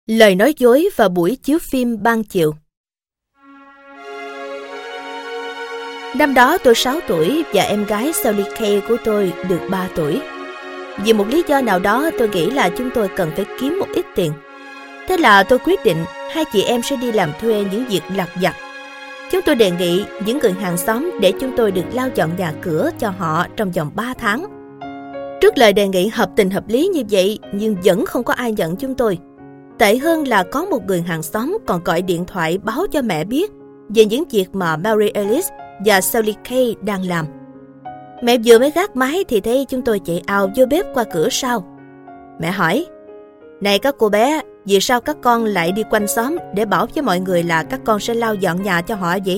Lời nói dối vào buổi chiếu phim ban chiều. Năm đó tôi 6 tuổi và em gái Sally Kay của tôi được 3 tuổi. Vì một lý do nào đó tôi nghĩ là chúng tôi cần phải kiếm một ít tiền. Thế là tôi quyết định hai chị em sẽ đi làm thuê những việc lặt vặt. Chúng tôi đề nghị những người hàng xóm để chúng tôi được lau dọn nhà cửa cho họ trong vòng 3 tháng. Trước lời đề nghị hợp tình hợp lý như vậy nhưng vẫn không có ai nhận chúng tôi. Tệ hơn là có một người hàng xóm còn gọi điện thoại báo cho mẹ biết về những việc mà Mary Alice và Sally Kay đang làm. Mẹ vừa mới gác máy thì thấy chúng tôi chạy ào vô bếp qua cửa sau. Mẹ hỏi: "Này các cô bé, vì sao các con lại đi quanh xóm để bảo với mọi người là các con sẽ lau dọn nhà cho họ vậy?"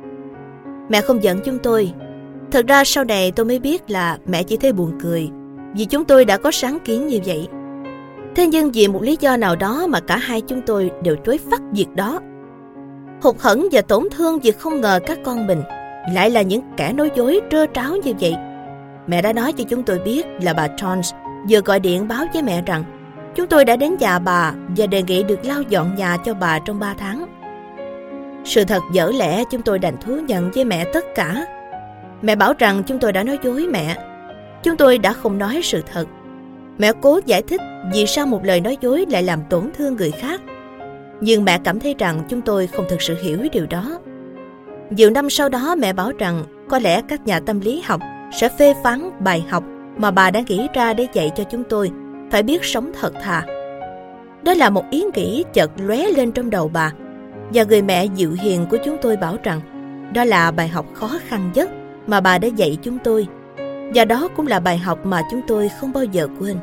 Mẹ không giận chúng tôi. Thật ra sau này tôi mới biết là mẹ chỉ thấy buồn cười vì chúng tôi đã có sáng kiến như vậy. Thế nhưng vì một lý do nào đó mà cả hai chúng tôi đều chối phắt việc đó. Hụt hẫng và tổn thương vì không ngờ các con mình lại là những kẻ nói dối trơ tráo như vậy. Mẹ đã nói cho chúng tôi biết là bà Jones vừa gọi điện báo với mẹ rằng chúng tôi đã đến nhà bà và đề nghị được lau dọn nhà cho bà trong 3 tháng. Sự thật dở lẽ chúng tôi đành thú nhận với mẹ tất cả. Mẹ bảo rằng chúng tôi đã nói dối mẹ. Chúng tôi đã không nói sự thật. Mẹ cố giải thích vì sao một lời nói dối lại làm tổn thương người khác. Nhưng mẹ cảm thấy rằng chúng tôi không thực sự hiểu điều đó. Nhiều năm sau đó mẹ bảo rằng có lẽ các nhà tâm lý học sẽ phê phán bài học mà bà đã nghĩ ra để dạy cho chúng tôi phải biết sống thật thà. Đó là một ý nghĩ chợt lóe lên trong đầu bà. Và người mẹ dịu hiền của chúng tôi bảo rằng đó là bài học khó khăn nhất mà bà đã dạy chúng tôi. Và đó cũng là bài học mà chúng tôi không bao giờ quên.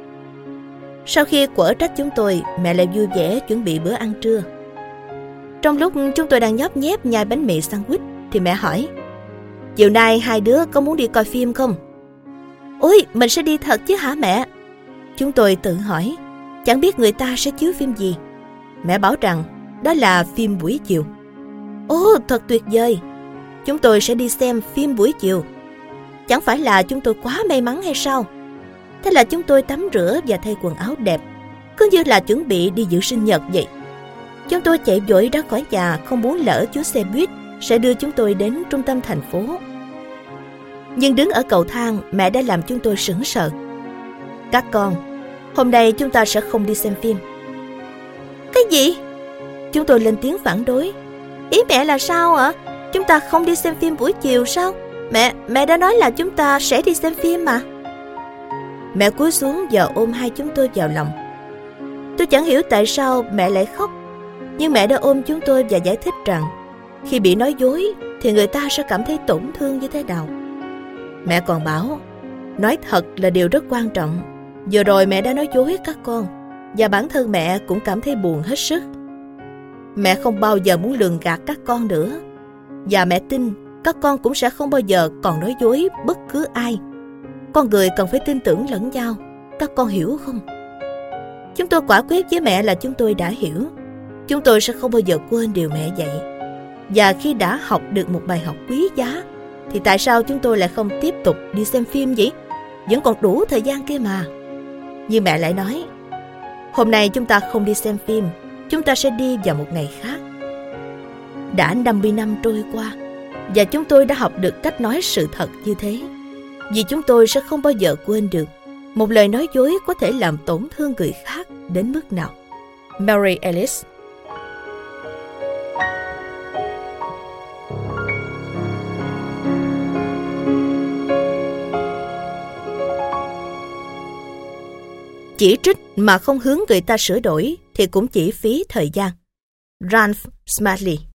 Sau khi quở trách chúng tôi, mẹ lại vui vẻ chuẩn bị bữa ăn trưa. Trong lúc chúng tôi đang nhóp nhép nhai bánh mì sandwich thì mẹ hỏi: "Chiều nay hai đứa có muốn đi coi phim không?" "Ôi, mình sẽ đi thật chứ hả mẹ?" Chúng tôi tự hỏi. Chẳng biết người ta sẽ chiếu phim gì. Mẹ bảo rằng đó là phim buổi chiều. Ồ, thật tuyệt vời. Chúng tôi sẽ đi xem phim buổi chiều. Chẳng phải là chúng tôi quá may mắn hay sao? Thế là chúng tôi tắm rửa và thay quần áo đẹp, cứ như là chuẩn bị đi dự sinh nhật vậy. Chúng tôi chạy vội ra khỏi nhà, không muốn lỡ chuyến xe buýt sẽ đưa chúng tôi đến trung tâm thành phố. Nhưng đứng ở cầu thang, mẹ đã làm chúng tôi sững sờ. "Các con, hôm nay chúng ta sẽ không đi xem phim." "Cái gì?" Chúng tôi lên tiếng phản đối. "Ý mẹ là sao ạ? Chúng ta không đi xem phim buổi chiều sao? Mẹ đã nói là chúng ta sẽ đi xem phim mà." Mẹ cúi xuống và ôm hai chúng tôi vào lòng. Tôi chẳng hiểu tại sao mẹ lại khóc. Nhưng mẹ đã ôm chúng tôi và giải thích rằng khi bị nói dối thì người ta sẽ cảm thấy tổn thương như thế nào. Mẹ còn bảo nói thật là điều rất quan trọng. Vừa rồi mẹ đã nói dối các con và bản thân mẹ cũng cảm thấy buồn hết sức. Mẹ không bao giờ muốn lường gạt các con nữa. Và mẹ tin các con cũng sẽ không bao giờ còn nói dối bất cứ ai. Con người cần phải tin tưởng lẫn nhau. Các con hiểu không? Chúng tôi quả quyết với mẹ là chúng tôi đã hiểu. Chúng tôi sẽ không bao giờ quên điều mẹ dạy. Và khi đã học được một bài học quý giá thì tại sao chúng tôi lại không tiếp tục đi xem phim vậy? Vẫn còn đủ thời gian kia mà. Nhưng mẹ lại nói: "Hôm nay chúng ta không đi xem phim. Chúng ta sẽ đi vào một ngày khác." Đã 50 năm trôi qua và chúng tôi đã học được cách nói sự thật như thế. Vì chúng tôi sẽ không bao giờ quên được một lời nói dối có thể làm tổn thương người khác đến mức nào. Mary Alice. Chỉ trích mà không hướng người ta sửa đổi thì cũng chỉ phí thời gian. Ralph Smedley.